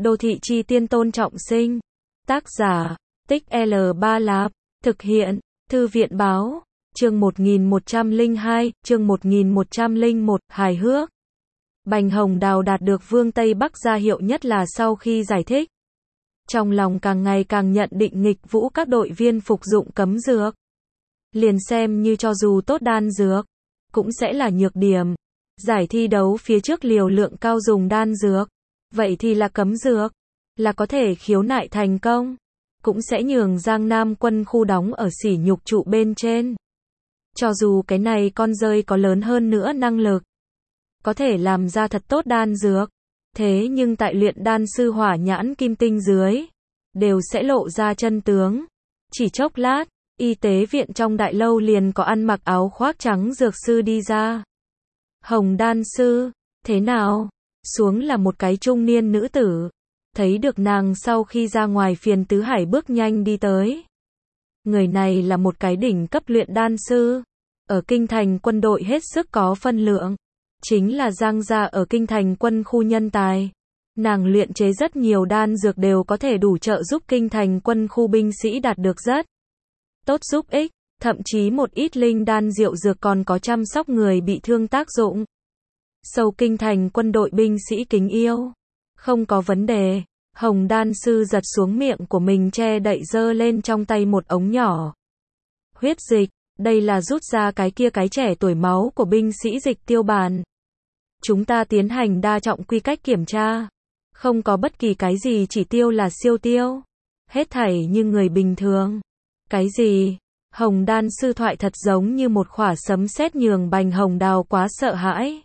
Đô thị chi tiên Tôn Trọng Sinh. Tác giả, Tích L3 Lạp. Thực hiện, Thư viện Báo. Chương 1102, chương 1101, hài hước. Bành Hồng Đào đạt được Vương Tây Bắc ra hiệu nhất là sau khi giải thích. Trong lòng càng ngày càng nhận định nghịch vũ các đội viên phục dụng cấm dược. Liền xem như cho dù tốt đan dược, cũng sẽ là nhược điểm. Giải thi đấu phía trước liều lượng cao dùng đan dược. Vậy thì là cấm dược. Là có thể khiếu nại thành công. Cũng sẽ nhường Giang Nam quân khu đóng ở sỉ nhục trụ bên trên. Cho dù cái này con rơi có lớn hơn nữa năng lực. Có thể làm ra thật tốt đan dược. Thế nhưng tại luyện đan sư hỏa nhãn kim tinh dưới. Đều sẽ lộ ra chân tướng. Chỉ chốc lát, y tế viện trong đại lâu liền có ăn mặc áo khoác trắng dược sư đi ra. Hồng đan sư, thế nào? Xuống là một cái trung niên nữ tử. Thấy được nàng sau khi ra ngoài phiền tứ hải bước nhanh đi tới. Người này là một cái đỉnh cấp luyện đan sư. Ở kinh thành quân đội hết sức có phân lượng. Chính là Giang gia ở kinh thành quân khu nhân tài. Nàng luyện chế rất nhiều đan dược đều có thể đủ trợ giúp kinh thành quân khu binh sĩ đạt được rất tốt giúp ích. Thậm chí một ít linh đan diệu dược còn có chăm sóc người bị thương tác dụng. Sâu kinh thành quân đội binh sĩ kính yêu. Không có vấn đề. Hồng đan sư giật xuống miệng của mình che đậy giơ lên trong tay một ống nhỏ. Huyết dịch, đây là rút ra cái trẻ tuổi máu của binh sĩ dịch tiêu bàn. Chúng ta tiến hành đa trọng quy cách kiểm tra. Không có bất kỳ cái gì chỉ tiêu là siêu tiêu. Hết thảy như người bình thường. Cái gì? Hồng đan sư thoại thật giống như một quả sấm sét nhường Bành Hồng Đào quá sợ hãi.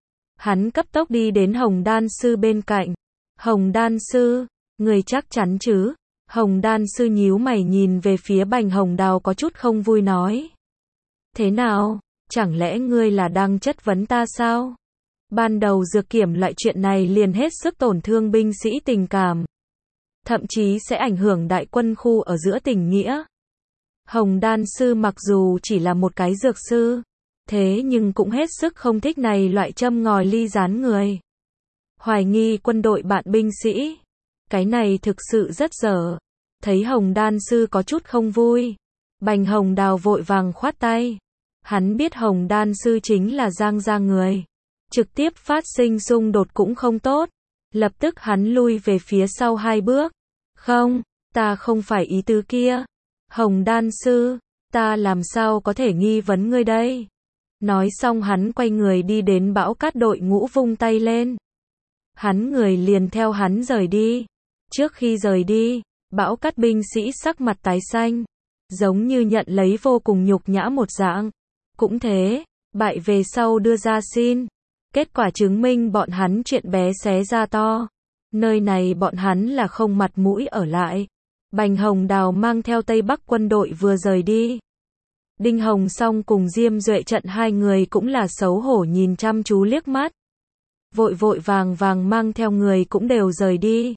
Hắn cấp tốc đi đến Hồng đan sư bên cạnh. Hồng đan sư, người chắc chắn chứ? Hồng đan sư nhíu mày nhìn về phía Bành Hồng Đào có chút không vui nói. Thế nào? Chẳng lẽ ngươi là đang chất vấn ta sao? Ban đầu dược kiểm loại chuyện này liền hết sức tổn thương binh sĩ tình cảm. Thậm chí sẽ ảnh hưởng đại quân khu ở giữa tình nghĩa. Hồng đan sư mặc dù chỉ là một cái dược sư, thế nhưng cũng hết sức không thích này loại châm ngòi ly gián người. Hoài nghi quân đội bạn binh sĩ. Cái này thực sự rất dở. Thấy Hồng đan sư có chút không vui. Bành Hồng Đào vội vàng khoát tay. Hắn biết Hồng đan sư chính là Giang gia người. Trực tiếp phát sinh xung đột cũng không tốt. Lập tức hắn lui về phía sau 2 bước. Không, ta không phải ý tứ kia. Hồng đan sư, ta làm sao có thể nghi vấn ngươi đây? Nói xong hắn quay người đi đến bão cát đội ngũ vung tay lên. Hắn người liền theo hắn rời đi. Trước khi rời đi, bão cát binh sĩ sắc mặt tái xanh. Giống như nhận lấy vô cùng nhục nhã một dạng. Cũng thế, bại về sau đưa ra xin. Kết quả chứng minh bọn hắn chuyện bé xé ra to. Nơi này bọn hắn là không mặt mũi ở lại. Bành Hồng Đào mang theo Tây Bắc quân đội vừa rời đi. Đinh Hồng Song cùng Diêm Duệ Trận hai người cũng là xấu hổ nhìn chăm chú liếc mắt. Vội vàng mang theo người cũng đều rời đi.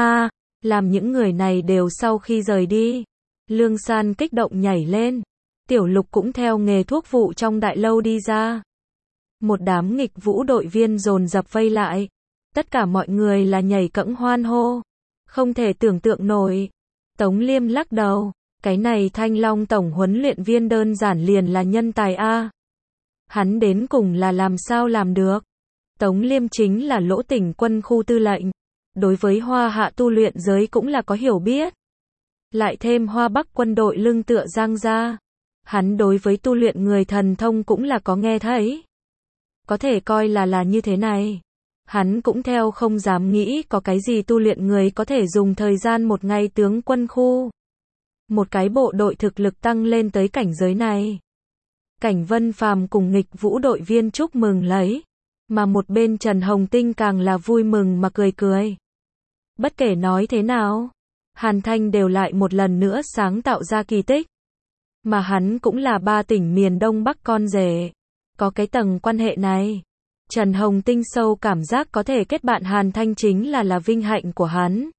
Làm những người này đều sau khi rời đi. Lương San kích động nhảy lên. Tiểu Lục cũng theo nghề thuốc vụ trong đại lâu đi ra. Một đám nghịch vũ đội viên dồn dập vây lại. Tất cả mọi người là nhảy cẫng hoan hô. Không thể tưởng tượng nổi. Tống Liêm lắc đầu. Cái này Thanh Long tổng huấn luyện viên đơn giản liền là nhân tài a. Hắn đến cùng là làm sao làm được. Tống Liêm chính là Lỗ Tỉnh quân khu tư lệnh. Đối với Hoa Hạ tu luyện giới cũng là có hiểu biết. Lại thêm Hoa Bắc quân đội lưng tựa Giang gia. Hắn đối với tu luyện người thần thông cũng là có nghe thấy. Có thể coi là như thế này. Hắn cũng theo không dám nghĩ có cái gì tu luyện người có thể dùng thời gian một ngày tướng quân khu. Một cái bộ đội thực lực tăng lên tới cảnh giới này. Cảnh Vân Phàm cùng nghịch vũ đội viên chúc mừng lấy. Mà một bên Trần Hồng Tinh càng là vui mừng mà cười. Bất kể nói thế nào, Hàn Thanh đều lại một lần nữa sáng tạo ra kỳ tích. Mà hắn cũng là 3 tỉnh miền Đông Bắc con rể. Có cái tầng quan hệ này. Trần Hồng Tinh sâu cảm giác có thể kết bạn Hàn Thanh chính là vinh hạnh của hắn.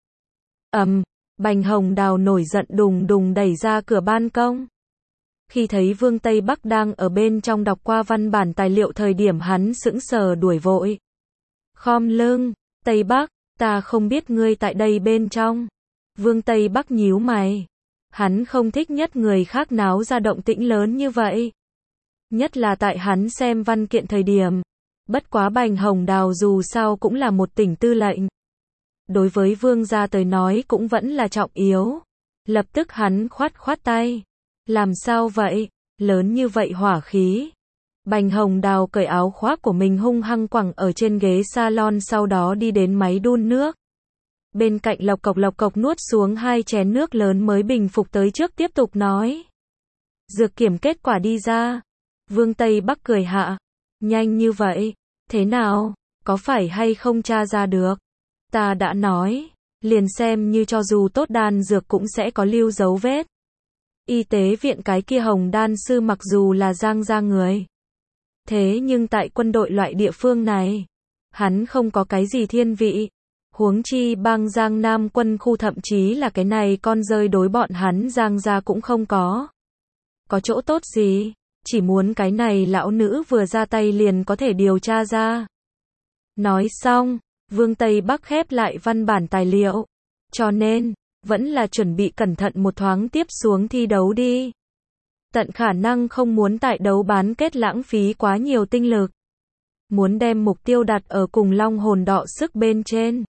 Bành Hồng Đào nổi giận đùng đẩy ra cửa ban công. Khi thấy Vương Tây Bắc đang ở bên trong đọc qua văn bản tài liệu thời điểm hắn sững sờ đuổi vội. Khom lưng, Tây Bắc, Ta không biết ngươi tại đây bên trong. Vương Tây Bắc nhíu mày. Hắn không thích nhất người khác náo ra động tĩnh lớn như vậy. Nhất là tại hắn xem văn kiện thời điểm. Bất quá Bành Hồng Đào dù sao cũng là một tỉnh tư lệnh. Đối với vương gia tới nói cũng vẫn là trọng yếu. Lập tức hắn khoát tay. Làm sao vậy? Lớn như vậy hỏa khí. Bành Hồng Đào cởi áo khoác của mình hung hăng quẳng ở trên ghế salon, sau đó đi đến máy đun nước. Bên cạnh lộc cộc nuốt xuống 2 chén nước lớn mới bình phục tới trước, tiếp tục nói. Dược kiểm kết quả đi ra. Vương Tây Bắc cười hạ. Nhanh như vậy. Thế nào? Có phải hay không tra ra được? Ta đã nói. Liền xem như cho dù tốt đan dược cũng sẽ có lưu dấu vết. Y tế viện cái kia Hồng đan sư mặc dù là Giang gia người. Thế nhưng tại quân đội loại địa phương này, hắn không có cái gì thiên vị. Huống chi bang Giang Nam quân khu thậm chí là cái này con rơi đối bọn hắn Giang gia cũng không có. Có chỗ tốt gì? Chỉ muốn cái này lão nữ vừa ra tay liền có thể điều tra ra. Nói xong, Vương Tây Bắc khép lại văn bản tài liệu. Cho nên, vẫn là chuẩn bị cẩn thận một thoáng tiếp xuống thi đấu đi. Tận khả năng không muốn tại đấu bán kết lãng phí quá nhiều tinh lực. Muốn đem mục tiêu đặt ở cùng long hồn đọ sức bên trên.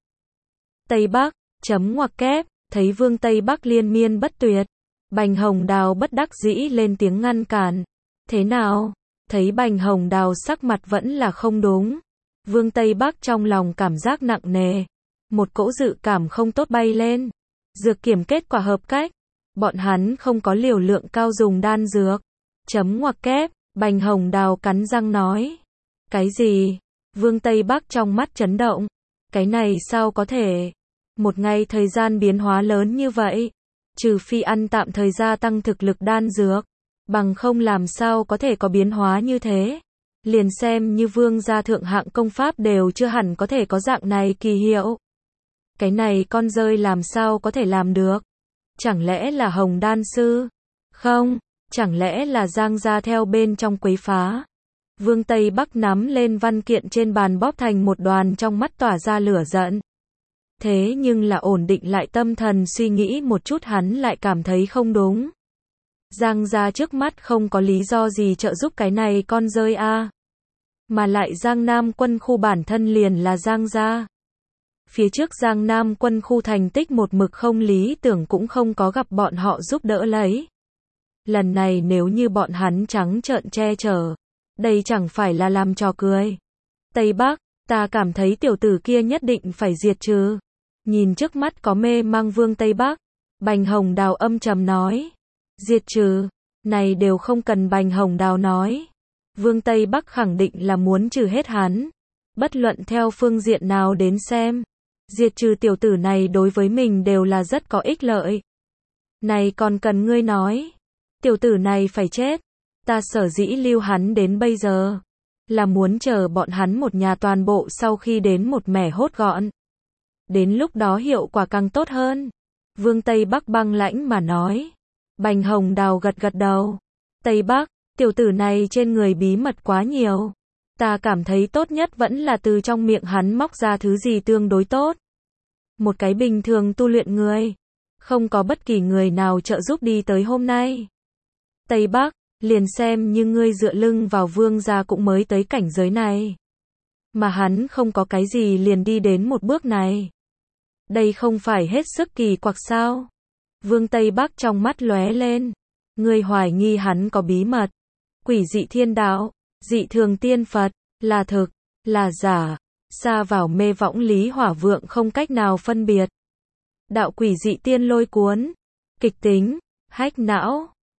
Tây Bắc, chấm ngoặc kép, thấy Vương Tây Bắc liên miên bất tuyệt. Bành Hồng Đào bất đắc dĩ lên tiếng ngăn cản. Thế nào? Thấy Bành Hồng Đào sắc mặt vẫn là không đúng. Vương Tây Bắc trong lòng cảm giác nặng nề. Một cỗ dự cảm không tốt bay lên. Dược kiểm kết quả hợp cách. Bọn hắn không có liều lượng cao dùng đan dược. Chấm ngoặc kép, Bành Hồng Đào cắn răng nói. Cái gì? Vương Tây Bắc trong mắt chấn động. Cái này sao có thể? Một ngày thời gian biến hóa lớn như vậy. Trừ phi ăn tạm thời gia tăng thực lực đan dược. Bằng không làm sao có thể có biến hóa như thế. Liền xem như vương gia thượng hạng công pháp đều chưa hẳn có thể có dạng này kỳ hiệu. Cái này con rơi làm sao có thể làm được? Chẳng lẽ là Hồng đan sư? Không, chẳng lẽ là Giang gia theo bên trong quấy phá? Vương Tây Bắc nắm lên văn kiện trên bàn bóp thành một đoàn, trong mắt tỏa ra lửa giận. Thế nhưng là ổn định lại tâm thần suy nghĩ một chút, hắn lại cảm thấy không đúng. Giang gia trước mắt không có lý do gì trợ giúp cái này con rơi a. Mà lại Giang Nam quân khu bản thân liền là Giang gia. Phía trước Giang Nam quân khu thành tích một mực không lý tưởng, cũng không có gặp bọn họ giúp đỡ lấy. Lần này nếu như bọn hắn trắng trợn che chở, đây chẳng phải là làm trò cười. Tây Bắc, ta cảm thấy tiểu tử kia nhất định phải diệt trừ. Nhìn trước mắt có mê mang Vương Tây Bắc, Bành Hồng Đào âm trầm nói. Diệt trừ, này đều không cần Bành Hồng Đào nói. Vương Tây Bắc khẳng định là muốn trừ hết hắn. Bất luận theo phương diện nào đến xem, diệt trừ tiểu tử này đối với mình đều là rất có ích lợi. Này còn cần ngươi nói, tiểu tử này phải chết. Ta sở dĩ lưu hắn đến bây giờ, là muốn chờ bọn hắn một nhà toàn bộ sau khi đến một mẻ hốt gọn. Đến lúc đó hiệu quả càng tốt hơn. Vương Tây Bắc băng lãnh mà nói. Bành Hồng Đào gật gật đầu. Tây Bắc, tiểu tử này trên người bí mật quá nhiều. Ta cảm thấy tốt nhất vẫn là từ trong miệng hắn móc ra thứ gì tương đối tốt. Một cái bình thường tu luyện người, không có bất kỳ người nào trợ giúp đi tới hôm nay. Tây Bắc, liền xem như ngươi dựa lưng vào vương gia cũng mới tới cảnh giới này. Mà hắn không có cái gì liền đi đến một bước này. Đây không phải hết sức kỳ quặc sao? Vương Tây Bắc trong mắt lóe lên. Ngươi hoài nghi hắn có bí mật. Quỷ dị thiên đạo, dị thường tiên Phật, là thực, là giả, xa vào mê võng Lý Hỏa Vượng không cách nào phân biệt. Đạo quỷ dị tiên lôi cuốn, kịch tính, hách não.